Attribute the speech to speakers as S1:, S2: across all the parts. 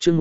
S1: chương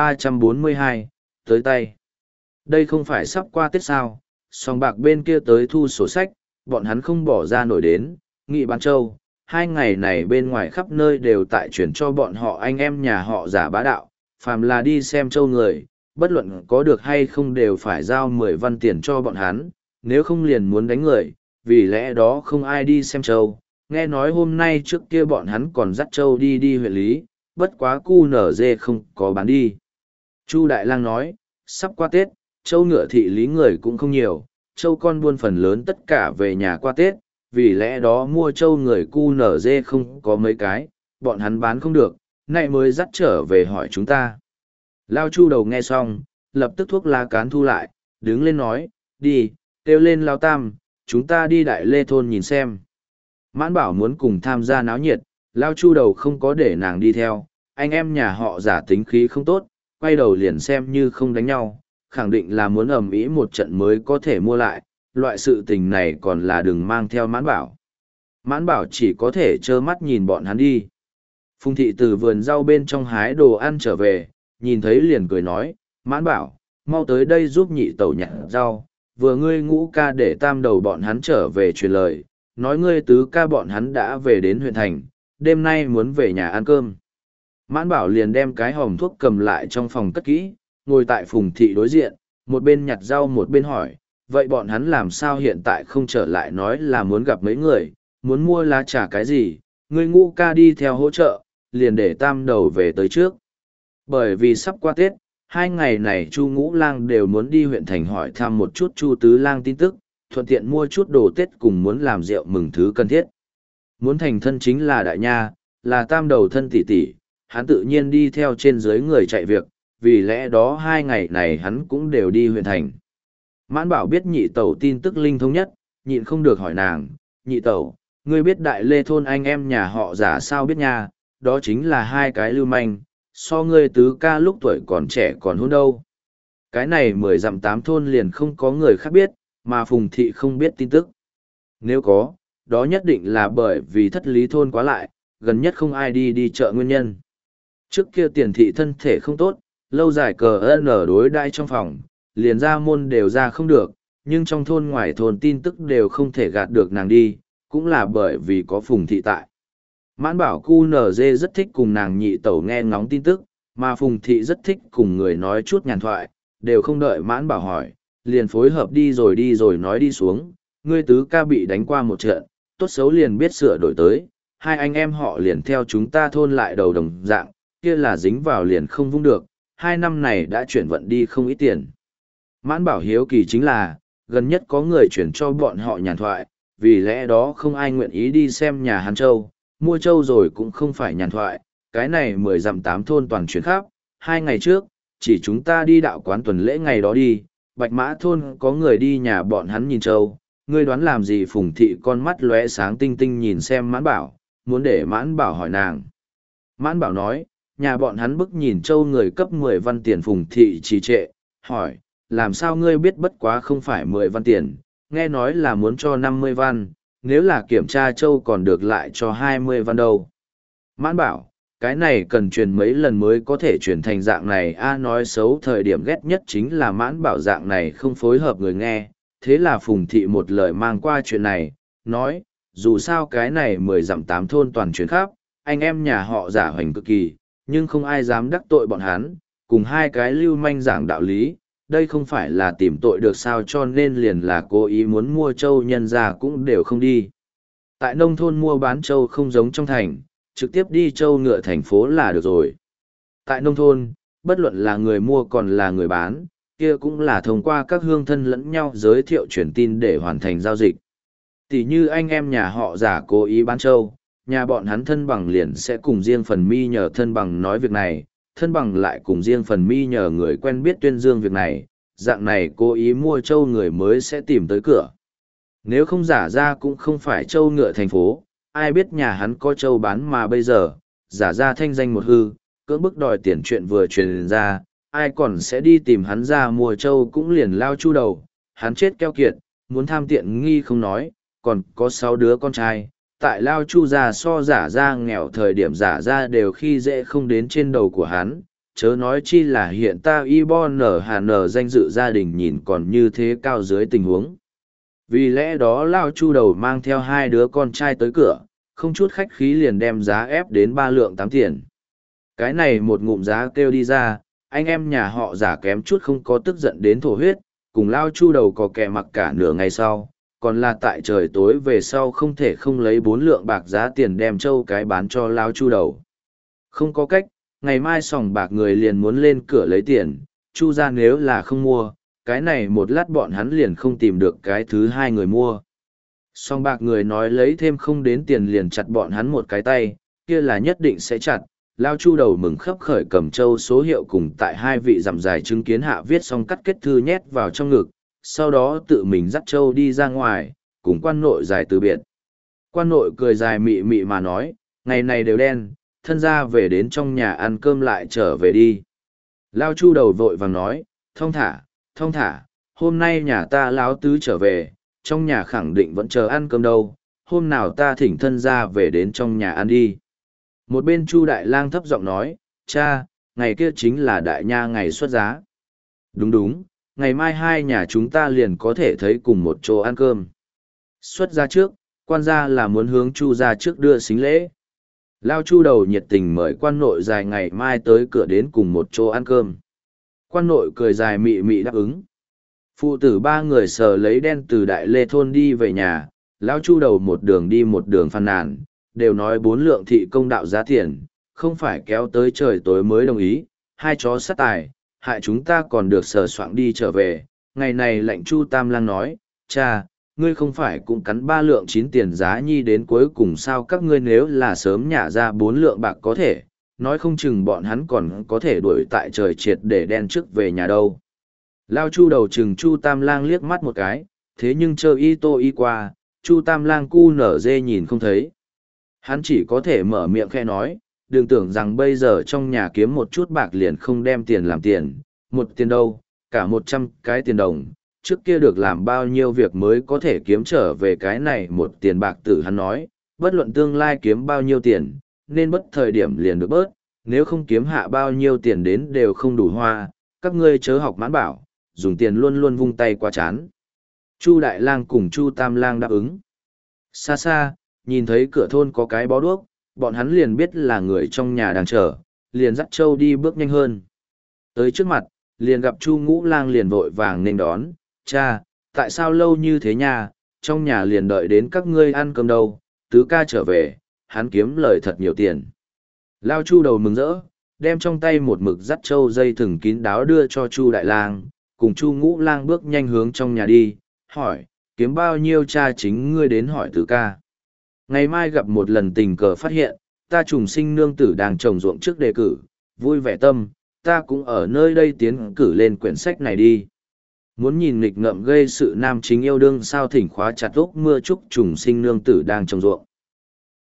S1: 1342, tới tay. Đây không phải sắp qua Tết sao, sòng bạc bên kia tới thu sổ sách, bọn hắn không bỏ ra nổi đến, nghị bán châu. 2 ngày này bên ngoài khắp nơi đều tại chuyển cho bọn họ anh em nhà họ giả bá đạo, phàm là đi xem châu người, bất luận có được hay không đều phải giao 10 văn tiền cho bọn hắn, nếu không liền muốn đánh người, vì lẽ đó không ai đi xem châu. Nghe nói hôm nay trước kia bọn hắn còn dắt châu đi huyện lý, bất quá cu nở dê không có bán đi. Chu Đại Lang nói, sắp qua Tết, châu ngựa thị lý người cũng không nhiều, châu con buôn phần lớn tất cả về nhà qua Tết, vì lẽ đó mua châu người cu nở dê không có mấy cái, bọn hắn bán không được, nay mới dắt trở về hỏi chúng ta. Lao Chu đầu nghe xong, lập tức thuốc lá cán thu lại, đứng lên nói, đi, kêu lên Lao Tam, chúng ta đi Đại Lê Thôn nhìn xem. Mãn Bảo muốn cùng tham gia náo nhiệt, Lao Chu đầu không có để nàng đi theo, anh em nhà họ giả tính khí không tốt, quay đầu liền xem như không đánh nhau, khẳng định là muốn ầm ĩ một trận mới có thể mua lại, loại sự tình này còn là đừng mang theo Mãn Bảo. Mãn Bảo chỉ có thể trơ mắt nhìn bọn hắn đi. Phùng thị từ vườn rau bên trong hái đồ ăn trở về, nhìn thấy liền cười nói, Mãn Bảo, mau tới đây giúp nhị tẩu nhặt rau, vừa ngươi ngũ ca để tam đầu bọn hắn trở về truyền lời, nói ngươi tứ ca bọn hắn đã về đến huyện thành, đêm nay muốn về nhà ăn cơm. Mãn Bảo liền đem cái hòm thuốc cầm lại trong phòng cất kỹ, ngồi tại Phùng thị đối diện, một bên nhặt rau một bên hỏi, vậy bọn hắn làm sao hiện tại không trở lại nói là muốn gặp mấy người, muốn mua lá trà cái gì, ngươi ngũ ca đi theo hỗ trợ, liền để tam đầu về tới trước. Bởi vì sắp qua Tết, 2 ngày này Chu Ngũ Lang đều muốn đi huyện thành hỏi thăm một chút Chu Tứ Lang tin tức, thuận tiện mua chút đồ Tết cùng muốn làm rượu mừng thứ cần thiết. Muốn thành thân chính là đại nha, là tam đầu thân tỷ tỷ, hắn tự nhiên đi theo trên dưới người chạy việc, vì lẽ đó 2 ngày này hắn cũng đều đi huyện thành. Mãn Bảo biết nhị tẩu tin tức linh thông nhất, nhịn không được hỏi nàng, nhị tẩu, ngươi biết Đại Lê Thôn anh em nhà họ giả sao biết nha, đó chính là 2 cái lưu manh, so ngươi tứ ca lúc tuổi còn trẻ còn hôn đâu. Cái này 10 dặm 8 thôn liền không có người khác biết, mà Phùng thị không biết tin tức. Nếu có, đó nhất định là bởi vì thất lý thôn quá lại, gần nhất không ai đi chợ nguyên nhân. Trước kia Tiền thị thân thể không tốt, lâu dài cờ nở đối đãi trong phòng, liền ra môn đều ra không được, nhưng trong thôn ngoài thôn tin tức đều không thể gạt được nàng đi, cũng là bởi vì có Phùng thị tại. Mãn Bảo cu nở dê rất thích cùng nàng nhị tẩu nghe ngóng tin tức, mà Phùng thị rất thích cùng người nói chút nhàn thoại, đều không đợi Mãn Bảo hỏi, liền phối hợp đi rồi nói đi xuống, ngươi tứ ca bị đánh qua một trận, tốt xấu liền biết sửa đổi tới, 2 anh em họ liền theo chúng ta thôn lại đầu đồng dạng, kia là dính vào liền không vung được, 2 năm này đã chuyển vận đi không ít tiền. Mãn Bảo hiếu kỳ chính là, gần nhất có người chuyển cho bọn họ nhàn thoại, vì lẽ đó không ai nguyện ý đi xem nhà hắn châu, mua châu rồi cũng không phải nhàn thoại, cái này 10 dặm 8 thôn toàn chuyển khắp, 2 ngày trước, chỉ chúng ta đi đạo quán tuần lễ ngày đó đi, Bạch Mã thôn có người đi nhà bọn hắn nhìn châu, ngươi đoán làm gì? Phùng thị con mắt lóe sáng tinh tinh nhìn xem Mãn Bảo, muốn để Mãn Bảo hỏi nàng. Mãn Bảo nói, nhà bọn hắn bức nhìn châu người cấp 10 văn tiền. Phùng thị trì trệ, hỏi, làm sao ngươi biết bất quá không phải 10 văn tiền, nghe nói là muốn cho 50 văn, nếu là kiểm tra châu còn được lại cho 20 văn đâu. Mãn Bảo, cái này cần truyền mấy lần mới có thể chuyển thành dạng này a. Nói xấu thời điểm ghét nhất chính là Mãn Bảo dạng này không phối hợp người nghe, thế là Phùng thị một lời mang qua chuyện này, nói, dù sao cái này 10 dặm 8 thôn toàn chuyển khắp, anh em nhà họ giả hoành cực kỳ, nhưng không ai dám đắc tội bọn hắn, cùng 2 cái lưu manh giảng đạo lý, đây không phải là tìm tội được sao, cho nên liền là cố ý muốn mua trâu nhân ra cũng đều không đi. Tại nông thôn mua bán trâu không giống trong thành, trực tiếp đi trâu ngựa thành phố là được rồi. Tại nông thôn, bất luận là người mua còn là người bán, kia cũng là thông qua các hương thân lẫn nhau giới thiệu truyền tin để hoàn thành giao dịch. Tỷ như anh em nhà họ giả cố ý bán trâu, nhà bọn hắn thân bằng liền sẽ cùng riêng phần mi nhờ thân bằng nói việc này, thân bằng lại cùng riêng phần mi nhờ người quen biết tuyên dương việc này, dạng này cố ý mua trâu người mới sẽ tìm tới cửa. Nếu không giả ra cũng không phải trâu ngựa thành phố, ai biết nhà hắn có trâu bán, mà bây giờ, giả ra thanh danh một hư, cưỡng bức đòi tiền chuyện vừa truyền ra, ai còn sẽ đi tìm hắn ra mua trâu, cũng liền Lao Chu đầu, hắn chết keo kiệt, muốn tham tiện nghi không nói, còn có 6 đứa con trai, tại Lao Chu già so giả ra nghèo thời điểm giả ra đều khi dễ không đến trên đầu của hắn, chớ nói chi là hiện ta y bo nở hà nở danh dự gia đình nhìn còn như thế cao dưới tình huống. Vì lẽ đó Lao Chu đầu mang theo hai đứa con trai tới cửa, không chút khách khí liền đem giá ép đến 3 lượng 8 tiền. Cái này một ngụm giá kêu đi ra, anh em nhà họ giả kém chút không có tức giận đến thổ huyết, cùng Lao Chu đầu có kẻ mặc cả nửa ngày sau, còn là tại trời tối về sau không thể không lấy 4 lượng bạc giá tiền đem trâu cái bán cho Lao Chu đầu. Không có cách, ngày mai sòng bạc người liền muốn lên cửa lấy tiền, Chu ra nếu là không mua, cái này một lát bọn hắn liền không tìm được cái thứ hai người mua. Song bạc người nói lấy thêm không đến tiền liền chặt bọn hắn một cái tay, kia là nhất định sẽ chặt. Lao Chu đầu mừng khấp khởi cầm châu số hiệu cùng tại hai vị dặm dài chứng kiến hạ viết xong cắt kết thư nhét vào trong ngực, sau đó tự mình dắt châu đi ra ngoài, cùng quan nội dài từ biệt. Quan nội cười dài mị mị mà nói, ngày này đều đen, thân ra về đến trong nhà ăn cơm lại trở về đi. Lao Chu đầu vội vàng nói, thong thả, hôm nay nhà ta láo tứ trở về, trong nhà khẳng định vẫn chờ ăn cơm đâu, hôm nào ta thỉnh thân ra về đến trong nhà ăn đi. Một bên Chu Đại Lang thấp giọng nói, cha, ngày kia chính là đại nha ngày xuất giá. Đúng, ngày mai hai nhà chúng ta liền có thể thấy cùng một chỗ ăn cơm. Xuất gia trước, quan gia là muốn hướng Chu gia trước đưa xính lễ. Lao Chu đầu nhiệt tình mời quan nội dài ngày mai tới cửa đến cùng một chỗ ăn cơm. Quan nội cười dài mị mị đáp ứng. Phụ tử ba người sờ lấy đen từ Đại Lê thôn đi về nhà, Lao Chu đầu một đường đi một đường phàn nàn, đều nói 4 lượng thị công đạo giá tiền, không phải kéo tới trời tối mới đồng ý, hai chó sát tài, hại chúng ta còn được sờ soạng đi trở về. Ngày này lệnh Chu Tam Lang nói, cha, ngươi không phải cũng cắn 3 lượng 9 tiền giá nhi đến cuối cùng sao, các ngươi nếu là sớm nhả ra 4 lượng bạc có thể, nói không chừng bọn hắn còn có thể đuổi tại trời triệt để đen trước về nhà đâu. Lao Chu đầu chừng Chu Tam Lang liếc mắt một cái, thế nhưng chờ y tô y qua, Chu Tam Lang cu nở dê nhìn không thấy. Hắn chỉ có thể mở miệng khe nói, đừng tưởng rằng bây giờ trong nhà kiếm một chút bạc liền không đem tiền làm tiền, một tiền đâu, cả 100 cái tiền đồng, trước kia được làm bao nhiêu việc mới có thể kiếm trở về cái này một tiền bạc tử. Hắn nói, bất luận tương lai kiếm bao nhiêu tiền, nên bất thời điểm liền được bớt, nếu không kiếm hạ bao nhiêu tiền đến đều không đủ hoa, các ngươi chớ học mãn bảo, dùng tiền luôn luôn vung tay qua chán. Chu Đại Lang cùng Chu Tam Lang đáp ứng. Xa xa, nhìn thấy cửa thôn có cái bó đuốc, bọn hắn liền biết là người trong nhà đang chờ, liền dắt Châu đi bước nhanh hơn. Tới trước mặt, liền gặp Chu Ngũ Lang liền vội vàng nên đón, cha, tại sao lâu như thế nha, trong nhà liền đợi đến các ngươi ăn cơm đâu, tứ ca trở về, hắn kiếm lời thật nhiều tiền. Lao Chu đầu mừng rỡ, đem trong tay một mực dắt Châu dây thừng kín đáo đưa cho Chu Đại Lang, cùng Chu Ngũ Lang bước nhanh hướng trong nhà đi, hỏi, kiếm bao nhiêu cha chính ngươi đến hỏi tứ ca. Ngày mai gặp một lần tình cờ phát hiện, ta trùng sinh nương tử đang trồng ruộng trước đề cử, vui vẻ tâm, ta cũng ở nơi đây tiến cử lên quyển sách này đi. Muốn nhìn nghịch ngợm gây sự nam chính yêu đương sao, thỉnh khóa chặt úc mưa chúc trùng sinh nương tử đang trồng ruộng.